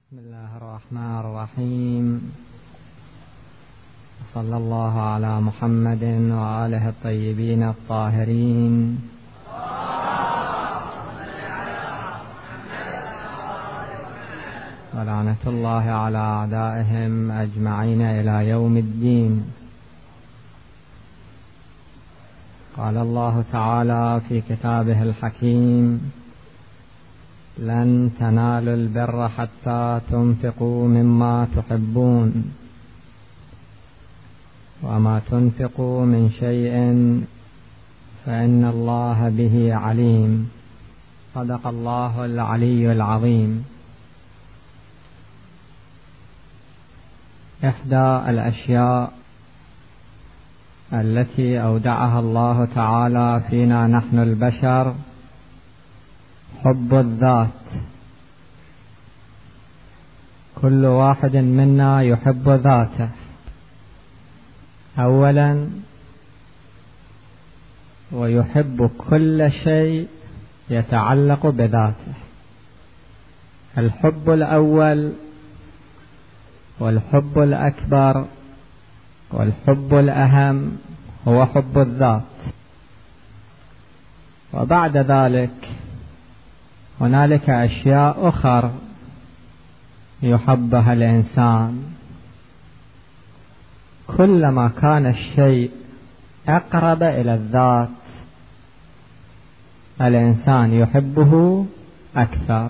بسم الله الرحمن الرحيم. صلى الله على محمد وآله الطيبين الطاهرين. ولعنة الله على أعدائهم أجمعين إلى يوم الدين. قال الله تعالى في كتابه الحكيم: لن تنالوا البر حتى تنفقوا مما تحبون وما تنفقوا من شيء فإن الله به عليم. صدق الله العلي العظيم. إحدى الأشياء التي أودعها الله تعالى فينا نحن البشر حب الذات. كل واحد منا يحب ذاته أولا، ويحب كل شيء يتعلق بذاته. الحب الأول والحب الأكبر والحب الأهم هو حب الذات. وبعد ذلك هنالك أشياء أخرى يحبها الإنسان. كلما كان الشيء أقرب إلى الذات الإنسان يحبه أكثر.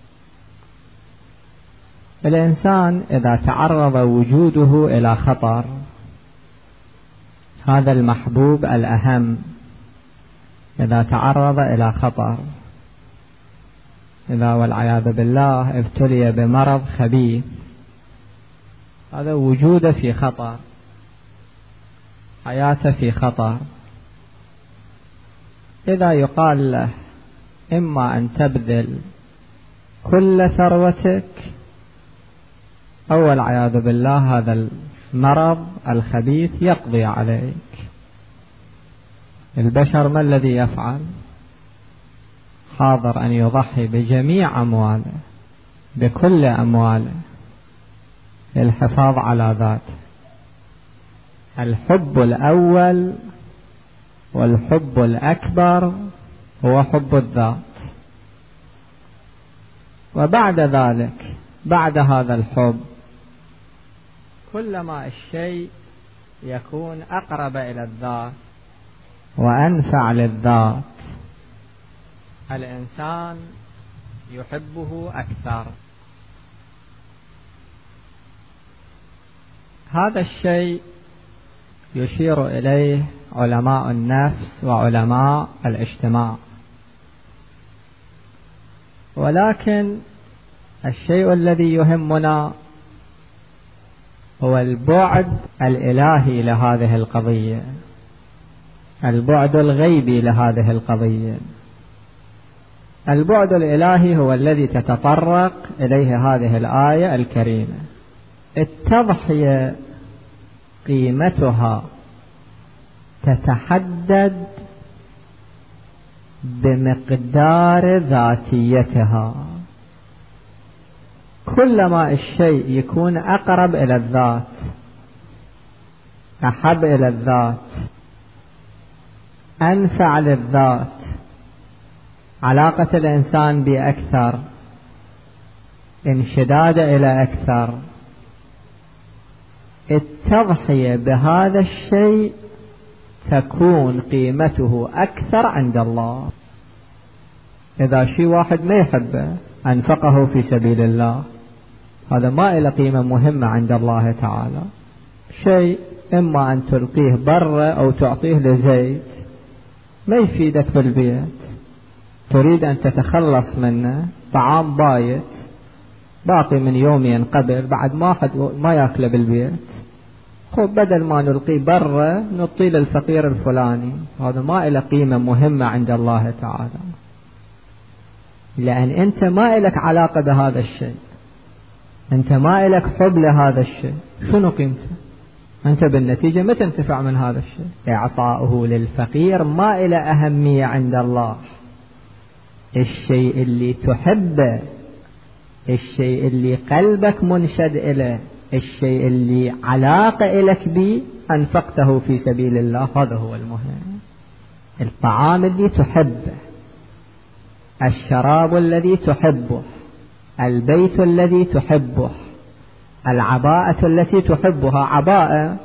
الإنسان إذا تعرض وجوده إلى خطر، هذا المحبوب الأهم إذا تعرض إلى خطر، إذا والعياذ بالله ابتلي بمرض خبيث، هذا وجوده في خطر، حياته في خطر. إذا يقال له إما أن تبذل كل ثروتك أو والعياذ بالله هذا المرض الخبيث يقضي عليك، البشر ما الذي يفعل؟ حاضر أن يضحي بجميع أمواله، بكل أمواله، للحفاظ على ذاته. الحب الأول والحب الأكبر هو حب الذات. وبعد ذلك، بعد هذا الحب، كلما الشيء يكون أقرب إلى الذات وأنفع للذات الإنسان يحبه أكثر. هذا الشيء يشير إليه علماء النفس وعلماء الاجتماع. ولكن الشيء الذي يهمنا هو البعد الإلهي لهذه القضية، البعد الغيبي لهذه القضية. البعد الإلهي هو الذي تتطرق إليه هذه الآية الكريمة. التضحية قيمتها تتحدد بمقدار ذاتيتها. كلما الشيء يكون أقرب إلى الذات، أحب إلى الذات، أنفع للذات، علاقة الإنسان بأكثر، انشداد إلى أكثر، التضحية بهذا الشيء تكون قيمته أكثر عند الله. إذا شيء واحد ما يحبه أنفقه في سبيل الله، هذا ما له قيمة مهمة عند الله تعالى. شيء إما أن تلقيه برا أو تعطيه لزيت ما يفيدك بالبيت، تريد أن تتخلص منه، طعام بايت باقي من يومين قبل بعد ما يأكله بالبيت، خب بدل ما نلقيه برا نعطيه للفقير الفلاني، هذا ما له قيمة مهمة عند الله تعالى، لأن أنت ما لك علاقة بهذا الشيء، أنت ما لك حب لهذا الشيء، شنو قيمته؟ أنت بالنتيجة ما تنتفع من هذا الشيء. إعطاؤه للفقير ما له أهمية عند الله. الشيء اللي تحبه الشيء اللي قلبك منشد إليه، الشيء اللي علاقة إلك به أنفقته في سبيل الله، هذا هو المهم. الطعام الذي تحبه، الشراب الذي تحبه، البيت الذي تحبه، العباءة التي تحبها. عباءة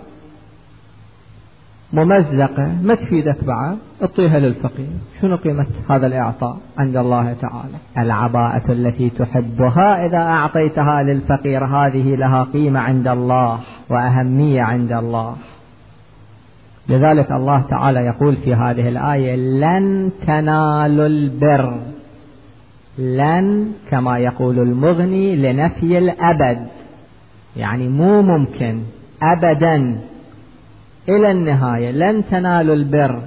ممزقة ما تفيدك بعد، اعطيها للفقير، شنو قيمة هذا الإعطاء عند الله تعالى؟ العباءة التي تحبها إذا أعطيتها للفقير هذه لها قيمة عند الله وأهمية عند الله. لذلك الله تعالى يقول في هذه الآية: لن تنالوا البر. لن كما يقول المغني لنفي الأبد، يعني مو ممكن أبدا إلى النهاية. لن تنالوا البر،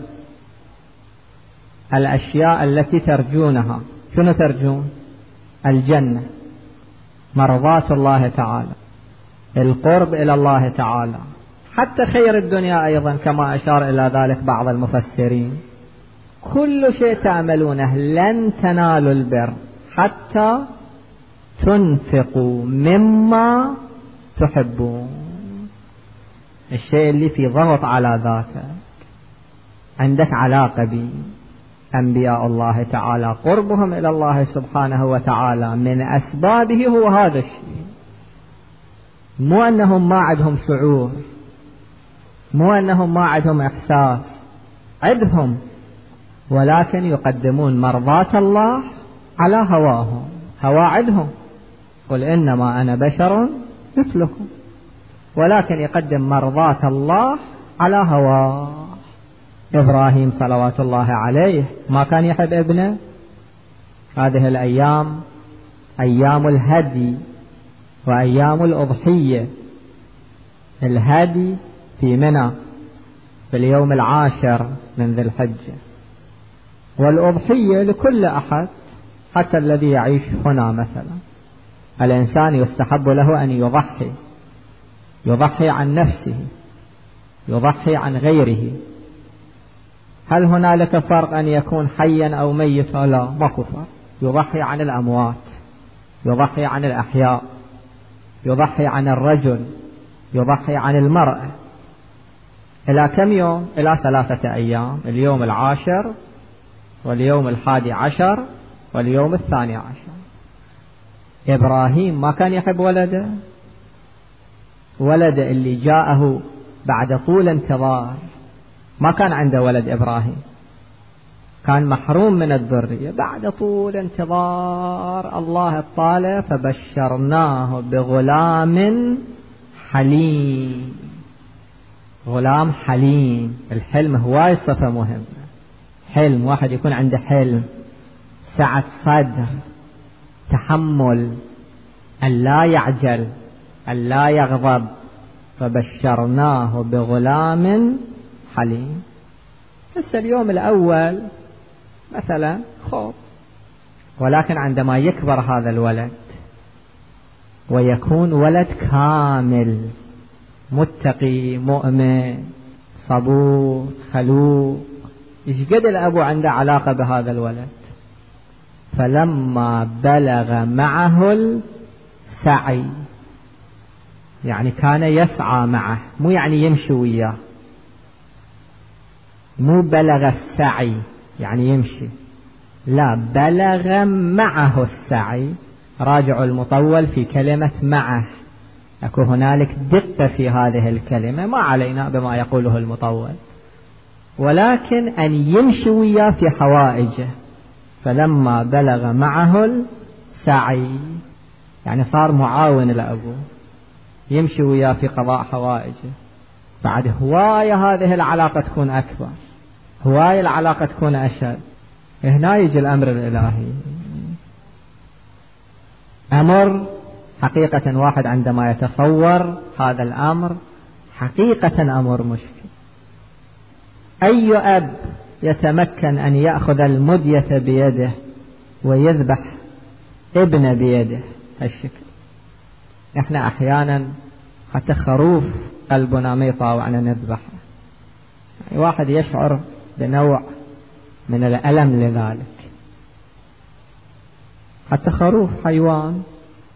الأشياء التي ترجونها. شنو ترجون؟ الجنة، مرضات الله تعالى، القرب إلى الله تعالى، حتى خير الدنيا أيضا كما أشار إلى ذلك بعض المفسرين. كل شيء تعملونه لن تنالوا البر حتى تنفقوا مما تحبون. الشيء اللي في ضغط على ذاته، عندك علاقة به. أنبياء الله تعالى قربهم إلى الله سبحانه وتعالى من أسبابه هو هذا الشيء. مو أنهم ما عندهم شعور، مو أنهم ما عندهم إحساس، عندهم، ولكن يقدمون مرضاة الله على هواهم. هوا عندهم، قل إنما أنا بشر مثلكم، ولكن يقدم مرضاة الله على هواه. إبراهيم صلوات الله عليه ما كان يحب ابنه. هذه الأيام أيام الهدي وأيام الأضحية. الهدي في منى في اليوم 10 من ذي الحجة، والأضحية لكل أحد حتى الذي يعيش هنا. مثلا الإنسان يستحب له أن يضحي عن نفسه، يضحي عن غيره. هل هنالك فرق أن يكون حيا أو ميتا؟ لا، ماكو فرق. يضحي عن الأموات، يضحي عن الأحياء، يضحي عن الرجل، يضحي عن المرأة. إلى كم يوم؟ إلى 3 أيام، اليوم 10 واليوم 11 واليوم 12. إبراهيم ما كان يحب ولده اللي جاءه بعد طول انتظار. ما كان عنده ولد إبراهيم، كان محروم من الذرية. بعد طول انتظار الله اطاله فبشرناه بغلام حليم. غلام حليم، الحلم هواي صفة مهمة. حلم، واحد يكون عنده حلم، سعة صدر، تحمل، أن لا يعجل، أن لا يغضب. فبشرناه بغلام حليم. بس اليوم الأول مثلا خوف، ولكن عندما يكبر هذا الولد ويكون ولد كامل، متقي، مؤمن، صبور، خلوق، إيش قد الأبو عنده علاقة بهذا الولد. فلما بلغ معه السعي، يعني كان يسعى معه، مو يعني يمشي وياه. مو بلغ السعي يعني يمشي، لا، بلغ معه السعي. راجع المطول في كلمة معه، أكو هنالك دقة في هذه الكلمة، ما علينا بما يقوله المطول، ولكن أن يمشي وياه في حوائجه. فلما بلغ معه السعي يعني صار معاون لأبوه، يمشي وياه في قضاء حوائجه. بعد هواية هذه العلاقة تكون أكبر، هواية العلاقة تكون أشد. هنا يجي الأمر الإلهي. أمر حقيقة واحد عندما يتصور هذا الأمر حقيقة أمر مشكل. أي أب يتمكن أن يأخذ المدية بيده ويذبح ابن بيده هالشكل؟ إحنا أحيانا حتى خروف قلبنا ما يطاوعنا نذبحه. يعني واحد يشعر بنوع من الألم لذلك. حتى خروف حيوان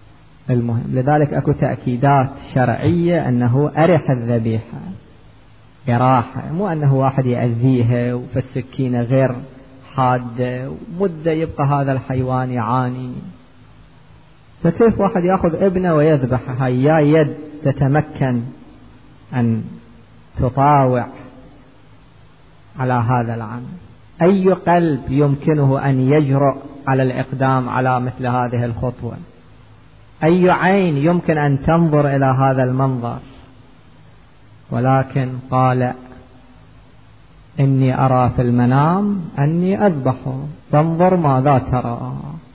المهم. لذلك أكو تأكيدات شرعية أنه أرح الذبيحة إراحة، مو أنه واحد يأذيها وفالسكينة غير حادة ومدة يبقى هذا الحيوان يعاني. فكيف واحد يأخذ ابنه ويذبحها؟ يا يد تتمكن أن تطاوع على هذا العمل؟ أي قلب يمكنه أن يجرؤ على الإقدام على مثل هذه الخطوة؟ أي عين يمكن أن تنظر إلى هذا المنظر؟ ولكن قال إني أرى في المنام أني أذبحه فانظر ماذا ترى.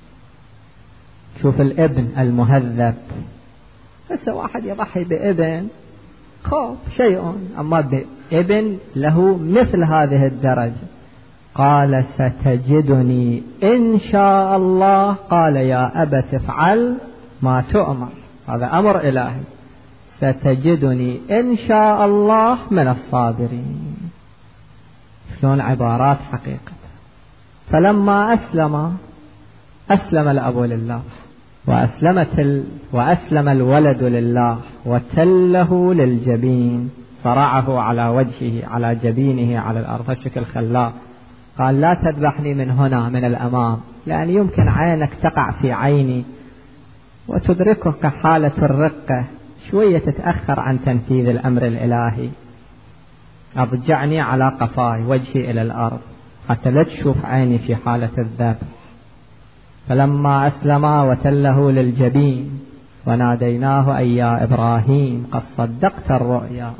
شوف الابن المهذب. هسه واحد يضحي بابن خوف شيء، أما بابن له مثل هذه الدرجة. قال ستجدني إن شاء الله. قال يا أبت افعل ما تؤمر، هذا أمر إلهي. ستجدني إن شاء الله من الصابرين. شلون عبارات حقيقة. فلما أسلم الأب لله وأسلم الولد لله وتله للجبين، صرعه على وجهه على جبينه على الأرض الشكل خلاه. قال لا تذبحني من هنا من الأمام، لأن يمكن عينك تقع في عيني وتدركك حالة الرقة، شوية تتأخر عن تنفيذ الأمر الإلهي. أضجعني على قفاي وجهي إلى الأرض حتى لا تشوف عيني في حالة الذبح. فلما أسلم وتله للجبين وناديناه أي يا إبراهيم قد صدقت الرؤيا.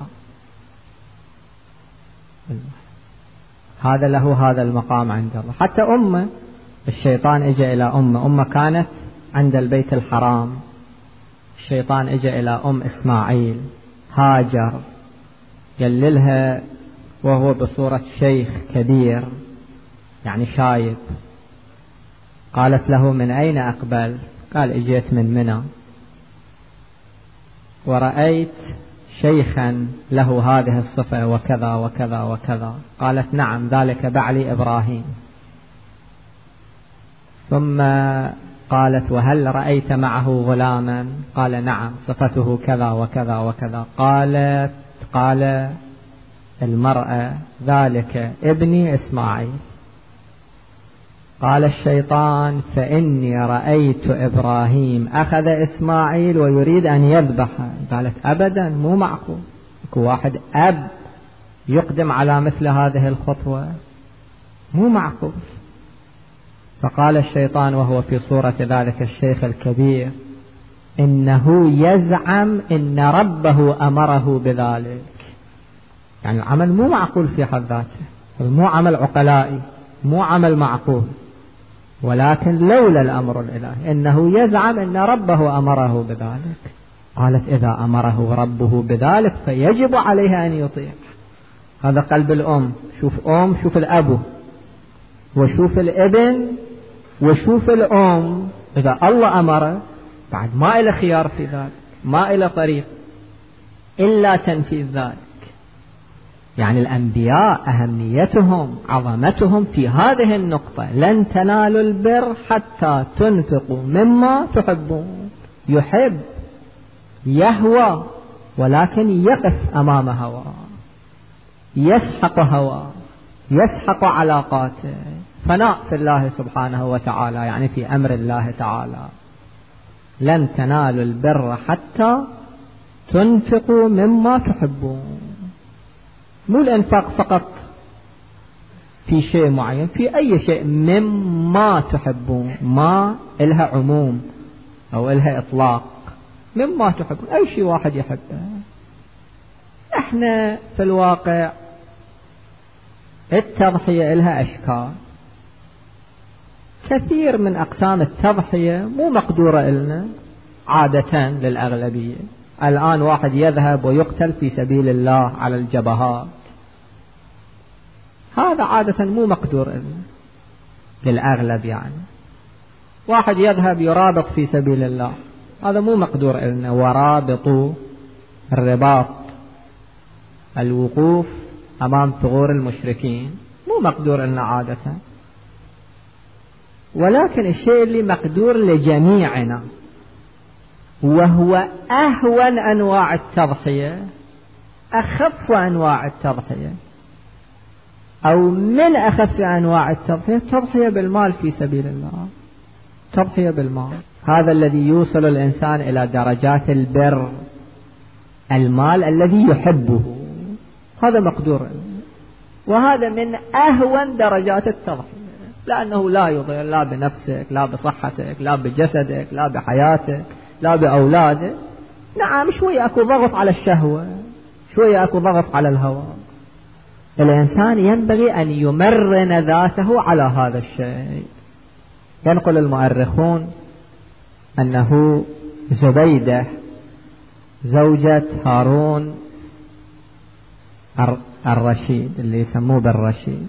هذا له هذا المقام عند الله. حتى أمه، الشيطان اجى إلى أمه كانت عند البيت الحرام. الشيطان اجى إلى إسماعيل هاجر، يللها وهو بصورة شيخ كبير يعني شايب. قالت له من أين أقبل؟ قال اجيت من منى ورأيت شيخا له هذه الصفة وكذا وكذا وكذا. قالت نعم ذلك بعلي إبراهيم. ثم قالت وهل رأيت معه غلاما؟ قال نعم صفته كذا وكذا وكذا. قال المرأة ذلك ابني إسماعيل. قال الشيطان فإني رأيت إبراهيم أخذ إسماعيل ويريد أن يذبحه. قالت أبدا مو معقول، يكون واحد أب يقدم على مثل هذه الخطوة، مو معقول. فقال الشيطان وهو في صورة ذلك الشيخ الكبير إنه يزعم إن ربه أمره بذلك. يعني العمل مو معقول في حد ذاته، مو عمل عقلائي، مو عمل معقول، ولكن لولا الأمر الإلهي إنه يزعم إن ربه أمره بذلك. قالت إذا أمره ربه بذلك فيجب عليه أن يطيع. هذا قلب الأم. شوف شوف الأب وشوف الابن وشوف الأم. إذا الله أمره بعد ما إلى خيار في ذلك، ما إلى طريق إلا تنفيذ ذلك. يعني الأنبياء أهميتهم عظمتهم في هذه النقطة. لن تنالوا البر حتى تنفقوا مما تحبون. يحب يهوى ولكن يقف أمام هوى، يسحق هوى، يسحق علاقاته. فناء في الله سبحانه وتعالى، يعني في أمر الله تعالى. لن تنالوا البر حتى تنفقوا مما تحبون. مو الإنفاق فقط في شيء معين، في أي شيء مما تحبون. ما إلها عموم أو إلها إطلاق. مما تحبون أي شيء واحد يحبه. احنا في الواقع التضحية إلها أشكال. كثير من أقسام التضحية مو مقدورة إلنا عادة للأغلبية. الآن واحد يذهب ويقتل في سبيل الله على الجبهات، هذا عادة مو مقدور إلنا للأغلب. يعني واحد يذهب يرابط في سبيل الله، هذا مو مقدور إلنا. ورابطوا الرباط، الوقوف أمام ثغور المشركين، مو مقدور إلنا عادة. ولكن الشيء اللي مقدور لجميعنا وهو أهون أنواع التضحية، أخف أنواع التضحية، أو من أخف أنواع التضحية التضحية بالمال في سبيل الله، تضحية بالمال. هذا الذي يوصل الإنسان إلى درجات البر، المال الذي يحبه، هذا مقدور، وهذا من أهون درجات التضحية، لأنه لا يضير لا بنفسك لا بصحتك لا بجسدك لا بحياتك لا بأولادك. نعم شوية أكو ضغط على الشهوة، شوية أكو ضغط على الهوى. الإنسان ينبغي أن يمرن ذاته على هذا الشيء. ينقل المؤرخون أنه زبيدة زوجة هارون الرشيد اللي يسموه بالرشيد،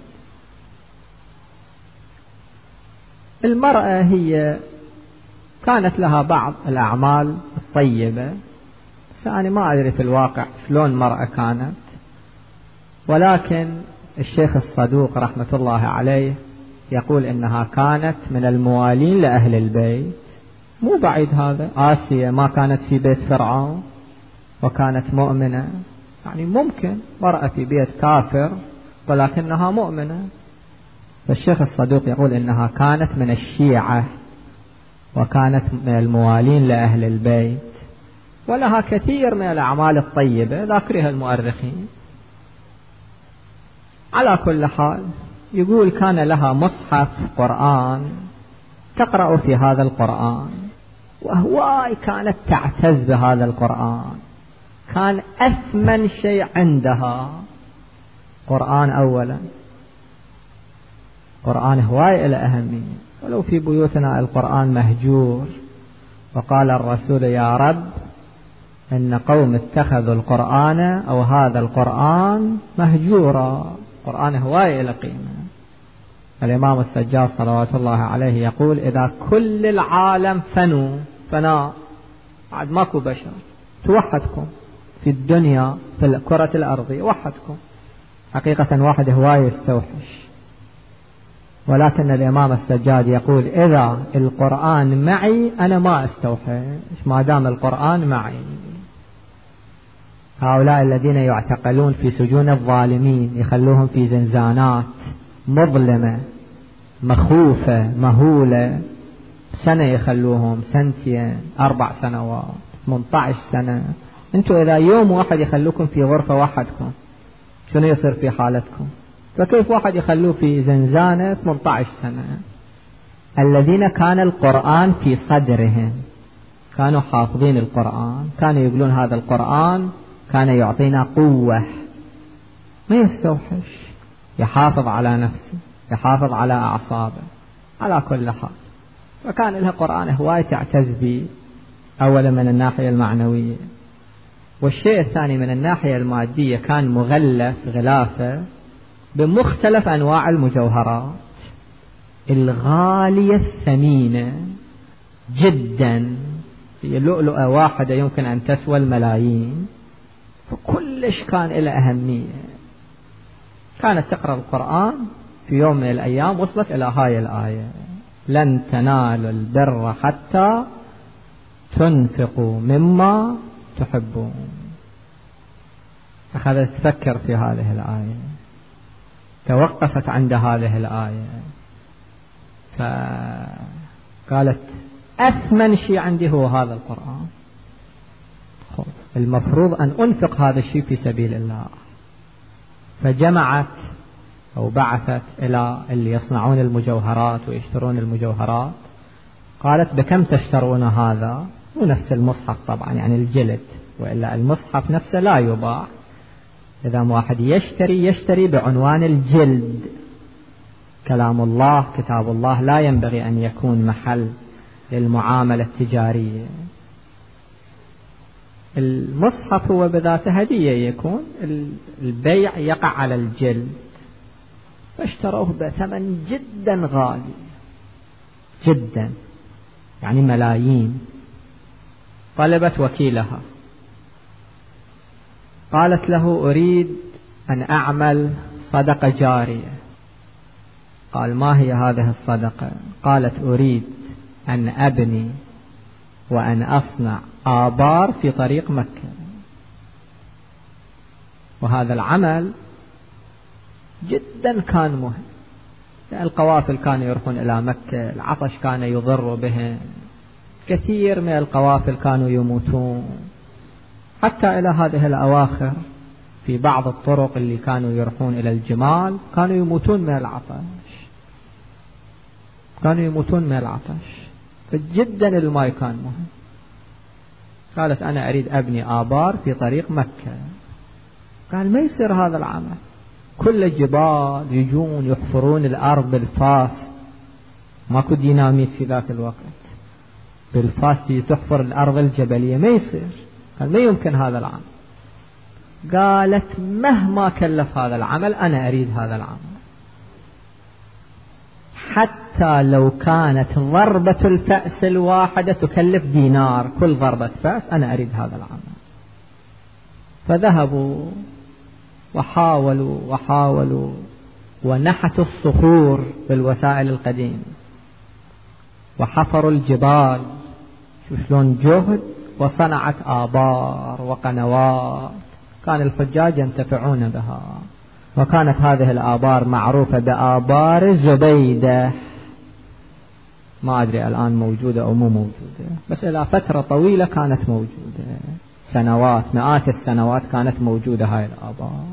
المرأة هي كانت لها بعض الأعمال الطيبة، بس أنا ما أدري في الواقع شلون مرأة كانت، ولكن الشيخ الصدوق رحمة الله عليه يقول إنها كانت من الموالين لأهل البيت. مو بعيد هذا، آسيا ما كانت في بيت فرعون وكانت مؤمنة، يعني ممكن مرأة في بيت كافر ولكنها مؤمنة. فالشيخ الصدوق يقول إنها كانت من الشيعة وكانت من الموالين لأهل البيت، ولها كثير من الأعمال الطيبة ذاكرها المؤرخين. على كل حال يقول كان لها مصحف قرآن تقرأ في هذا القرآن، وهواي كانت تعتز بهذا القرآن، كان أثمن شيء عندها قرآن. أولا قرآن هواي إلى أهمية، ولو في بيوتنا القرآن مهجور، وقال الرسول يا رب إن قوم اتخذوا القرآن أو هذا القرآن مهجورا. القرآن هواي إلى قيمة. الإمام السجاد صلوات الله عليه يقول إذا كل العالم فناء بعد ماكو بشر، توحدكم في الدنيا في الكرة الأرضية، وحدكم حقيقة واحد هواي يستوحش. ولكن الإمام السجاد يقول إذا القرآن معي أنا ما استوحش، ما دام القرآن معي. هؤلاء الذين يعتقلون في سجون الظالمين يخلوهم في زنزانات مظلمة مخوفة مهولة، سنة يخلوهم، سنتين، 4 سنوات، 18 سنة. انتوا إذا يوم واحد يخلوكم في غرفة وحدكم شنو يصير في حالتكم؟ فكيف واحد يخلوه في زنزانة 18 سنة؟ الذين كان القرآن في صدرهم، كانوا حافظين القرآن، كانوا يقولون هذا القرآن كان يعطينا قوة، ما يستوحش، يحافظ على نفسه، يحافظ على أعصابه. على كل حال وكان لها قرآن هواية تعتز به، أولا من الناحية المعنوية، والشيء الثاني من الناحية المادية كان مغلف غلافة بمختلف أنواع المجوهرات الغالية الثمينة جدا، هي لؤلؤة واحدة يمكن أن تسوى الملايين، فكلش كان لها أهمية. كانت تقرأ القرآن، في يوم من الأيام وصلت إلى هاي الآية لن تنالوا البر حتى تنفقوا مما تحبون. أخذت تفكر في هذه الآية، توقفت عند هذه الآية، فقالت أثمن شيء عندي هو هذا القرآن، المفروض أن أنفق هذا الشيء في سبيل الله. فجمعت أو بعثت إلى اللي يصنعون المجوهرات ويشترون المجوهرات، قالت بكم تشترون هذا؟ ونفس المصحف طبعا، يعني الجلد، وإلا المصحف نفسه لا يباع. إذا واحد يشتري بعنوان الجلد. كلام الله كتاب الله لا ينبغي أن يكون محل للمعاملة التجارية. المصحف هو بذاته هدية، يكون البيع يقع على الجلد، فاشتروه بثمن جدا غالي جدا، يعني ملايين. طلبت وكيلها، قالت له أريد أن أعمل صدقة جارية. قال ما هي هذه الصدقة؟ قالت أريد أن أبني وأن أصنع آبار في طريق مكة. وهذا العمل جدا كان مهم. القوافل كانوا يروحون إلى مكة، العطش كان يضر بهم، كثير من القوافل كانوا يموتون، حتى إلى هذه الأواخر في بعض الطرق اللي كانوا يروحون إلى الجمال كانوا يموتون من العطش، فجدا الماء كان مهم. قالت أنا أريد أبني آبار في طريق مكة. قال ما يصير هذا العمل، كل الجبال يجون يحفرون الأرض بالفاس، ماكو ديناميت في ذاك الوقت، بالفاس تحفر الأرض الجبلية، ما يصير. قال ما يمكن هذا العمل. قالت مهما كلف هذا العمل أنا أريد هذا العمل، حتى لو كانت ضربة الفأس الواحدة تكلف دينار، كل ضربة فأس أنا أريد هذا العمل. فذهبوا وحاولوا ونحتوا الصخور بالوسائل القديمة، وحفروا الجبال، شوف شلون جهد، وصنعت آبار وقنوات كان الحجاج ينتفعون بها. وكانت هذه الآبار معروفة بآبار زبيدة، ما أدري الآن موجودة أو مو موجودة، بس إلى فترة طويلة كانت موجودة، سنوات، مئات السنوات كانت موجودة هاي الآبار.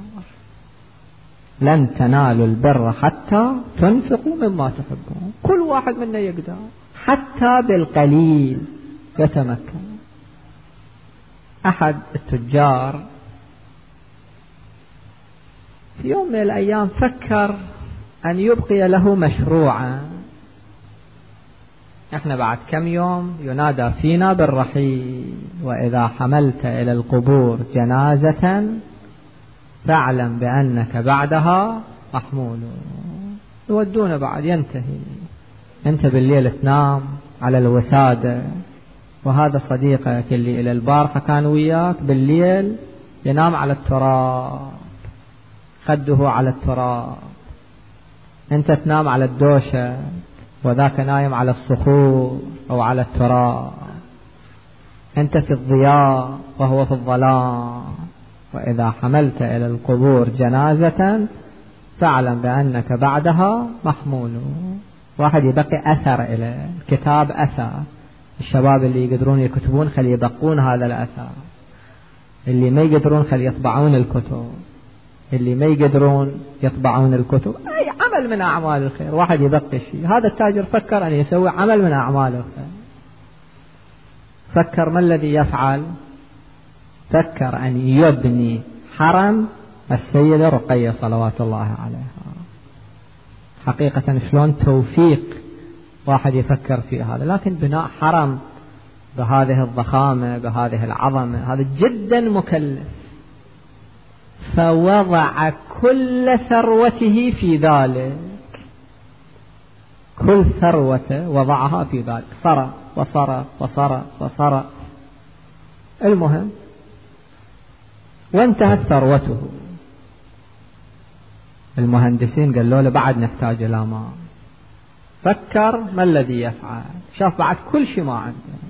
لن تنالوا البر حتى تنفقوا مما تحبون، كل واحد منا يقدر حتى بالقليل يتمكن. أحد التجار في يوم من الأيام فكر أن يبقي له مشروعا. احنا بعد كم يوم ينادى فينا بالرحيل، وإذا حملت إلى القبور جنازة فاعلم بأنك بعدها محمول. يودون بعد، ينتهي، أنت بالليل تنام على الوسادة، وهذا صديقك اللي إلى البارحة كان وياك بالليل ينام على التراب، خده على التراب، أنت تنام على الدوشة وذاك نايم على الصخور أو على التراب، أنت في الضياء وهو في الظلام. وإذا حملت إلى القبور جنازة فاعلم بأنك بعدها محمول. واحد يبقي أثر إلى كتاب، أثر. الشباب اللي يقدرون يكتبون خلي يبقون هذا الأثر، اللي ما يقدرون خلي يطبعون الكتب، اللي ما يقدرون يطبعون الكتب، أي عمل من أعمال الخير واحد يبقي شيء. هذا التاجر فكر أن يسوي عمل من أعمال الخير. فكر ما الذي يفعل؟ فكر أن يبني حرم السيدة رقية صلوات الله عليها. حقيقة شلون توفيق واحد يفكر في هذا، لكن بناء حرم بهذه الضخامة بهذه العظمة هذا جدا مكلف. فوضع كل ثروته في ذلك، كل ثروته وضعها في ذلك، صرف. المهم وانتهت ثروته. المهندسين قالوا له بعد نحتاج إلى ماء. فكر ما الذي يفعل، شاف بعد كل شيء ما عنده،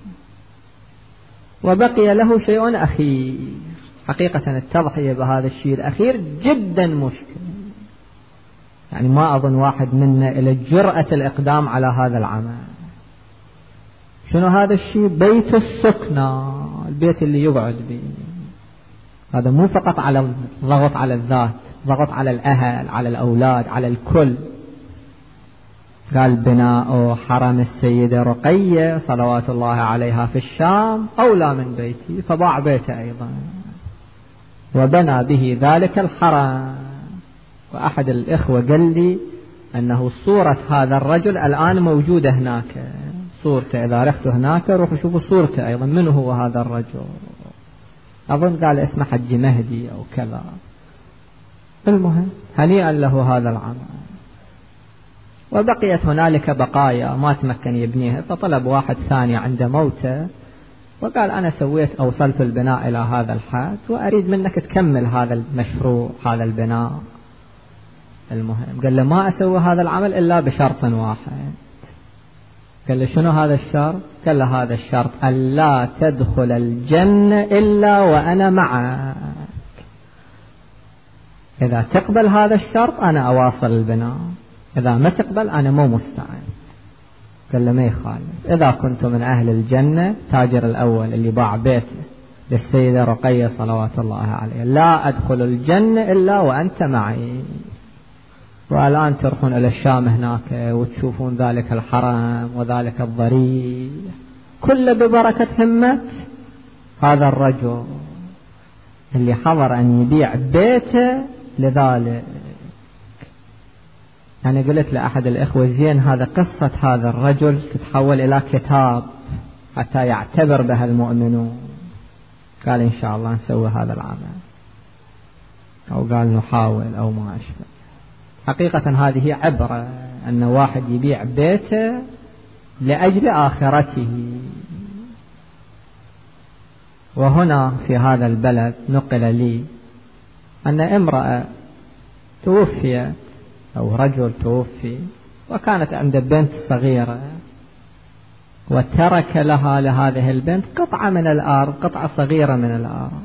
وبقي له شيء أخير. حقيقة التضحية بهذا الشيء الأخير جدا مشكل، يعني ما أظن واحد منا إلى جرأة الإقدام على هذا العمل. شنو هذا الشيء؟ بيت السكنى، البيت اللي يقعد به. هذا مو فقط على ضغط على الذات، ضغط على الأهل، على الأولاد، على الكل. قال بناء حرم السيدة رقية صلوات الله عليها في الشام أولى من بيتي، فباع بيته أيضا وبنى به ذلك الحرم. وأحد الإخوة قال لي أنه صورة هذا الرجل الآن موجودة هناك، صورته إذا رحت هناك روحوا شوفوا صورته أيضا، من هو هذا الرجل؟ أظن قال اسمه حج مهدي أو كذا. المهم هنيئا له هذا العمل. وبقيت هنالك بقايا ما تمكن يبنيها، فطلب واحد ثاني عند موته وقال أنا أوصلت البناء إلى هذا الحد وأريد منك تكمل هذا المشروع، هذا البناء. المهم قال له ما أسوي هذا العمل إلا بشرط واحد، قال له شنو هذا الشرط؟ قال له هذا الشرط ألا تدخل الجنة إلا وأنا معك. إذا تقبل هذا الشرط أنا أواصل البناء، إذا ما تقبل أنا مو مستعد. قال له ما يخالف، إذا كنت من أهل الجنة، تاجر الأول اللي باع بيته للسيدة رقية صلوات الله عليها، لا أدخل الجنة إلا وأنت معي. والآن تروحون إلى الشام هناك وتشوفون ذلك الحرم وذلك الضريح كله ببركة همة هذا الرجل اللي حضر أن يبيع بيته لذلك. يعني قلت لأحد الإخوة زين هذا قصة هذا الرجل تتحول إلى كتاب حتى يعتبر بها المؤمنون. قال إن شاء الله نسوي هذا العمل، أو قال نحاول أو ما أشبه. حقيقة هذه عبرة أن واحد يبيع بيته لأجل آخرته. وهنا في هذا البلد نقل لي أن امرأة توفيت أو رجل توفي وكانت عند بنت صغيرة، وترك لها لهذه البنت قطعة من الأرض، قطعة صغيرة من الأرض.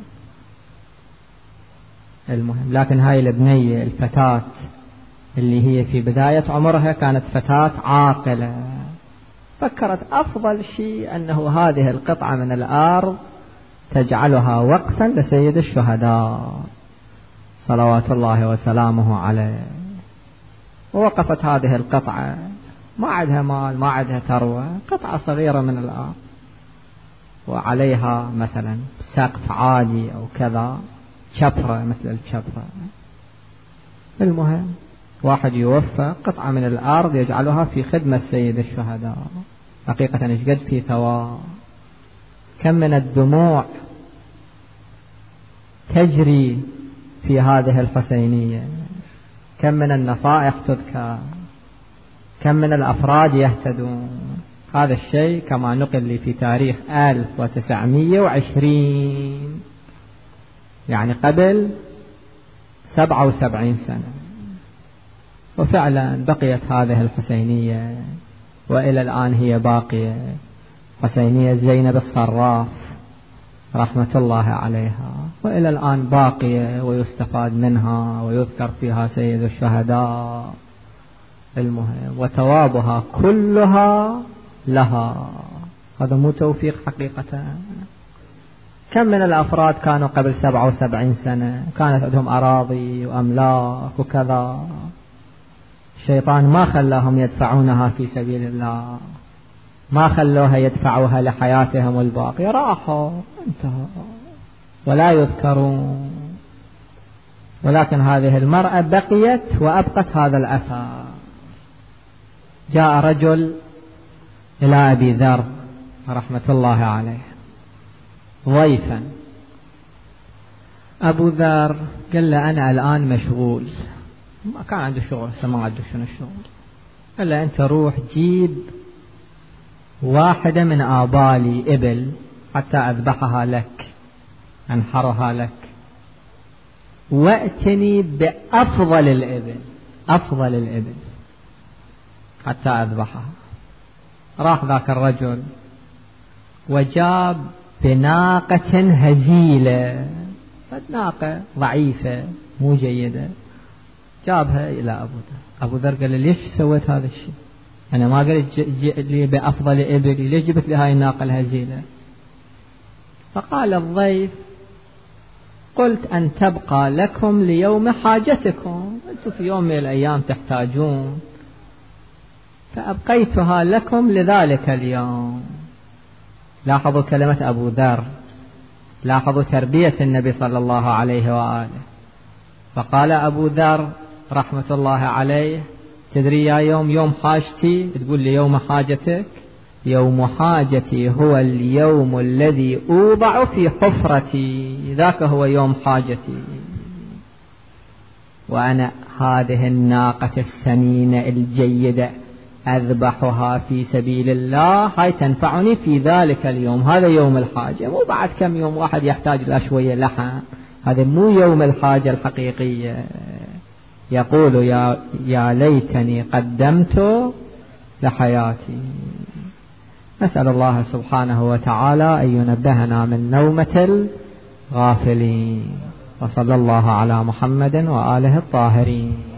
المهم لكن هاي البنية الفتاة اللي هي في بداية عمرها كانت فتاة عاقلة، فكرت أفضل شيء أنه هذه القطعة من الأرض تجعلها وقفا لسيد الشهداء صلوات الله وسلامه عليه. ووقفت هذه القطعة، ما عندها مال ما عندها ثروة، قطعة صغيرة من الأرض وعليها مثلا سقف عالي أو كذا، شفرة مثل الشفرة. المهم واحد يوفى قطعة من الأرض يجعلها في خدمة سيد الشهداء. حقيقة إيش قد في ثواب، كم من الدموع تجري في هذه الحسينية، كم من النصائح تذكر، كم من الأفراد يهتدون. هذا الشيء كما نقل لي في تاريخ 1920، يعني قبل 77 سنة. وفعلا بقيت هذه الحسينية وإلى الآن هي باقية، حسينية زينب الصراف رحمة الله عليها، وإلى الآن باقية ويستفاد منها ويذكر فيها سيد الشهداء. المهم وثوابها كلها لها. هذا مو توفيق حقيقة؟ كم من الأفراد كانوا قبل 77 سنة كانت عندهم أراضي وأملاك وكذا، الشيطان ما خلاهم يدفعونها في سبيل الله، ما خلوها يدفعوها لحياتهم الباقية، راحوا انتهوا ولا يذكرون. ولكن هذه المرأة بقيت وأبقت هذا الأثر. جاء رجل إلى أبي ذر رحمة الله عليه ضيفا. أبو ذر قال له أنا الآن مشغول، ما كان عنده شغل، ما عنده شنو الشغل. قال له أنت روح جيب واحدة من آبالي إبل حتى أذبحها لك، أنحرها لك، وأتني بأفضل الإبل، أفضل الإبل حتى أذبحها. راح ذاك الرجل وجاب بناقة هزيلة، ناقة ضعيفة مو جيدة، جابها إلى أبو ذر. أبو ذر قال له ليش سويت هذا الشيء؟ أنا ما قلت لي بأفضل إبلي، ليش جبت لي هاي الناقة الهزيلة؟ فقال الضيف قلت أن تبقى لكم ليوم حاجتكم، أنتم في يوم من الأيام تحتاجون، فأبقيتها لكم لذلك اليوم. لاحظوا كلمة أبو ذر، لاحظوا تربية النبي صلى الله عليه وآله. فقال أبو ذر رحمة الله عليه تدري يا يوم حاجتي؟ تقول لي يوم حاجتك؟ يوم حاجتي هو اليوم الذي أوضع في حفرتي، ذاك هو يوم حاجتي. وأنا هذه الناقة السمينة الجيدة أذبحها في سبيل الله، هاي تنفعني في ذلك اليوم، هذا يوم الحاجة، مو بعد كم يوم واحد يحتاج له شوية لحم، هذا مو يوم الحاجة الحقيقية. يقول يا ليتني قدمت لحياتي. نسأل الله سبحانه وتعالى أن ينبهنا من نومة الغافلين. وصلى الله على محمد وآله الطاهرين.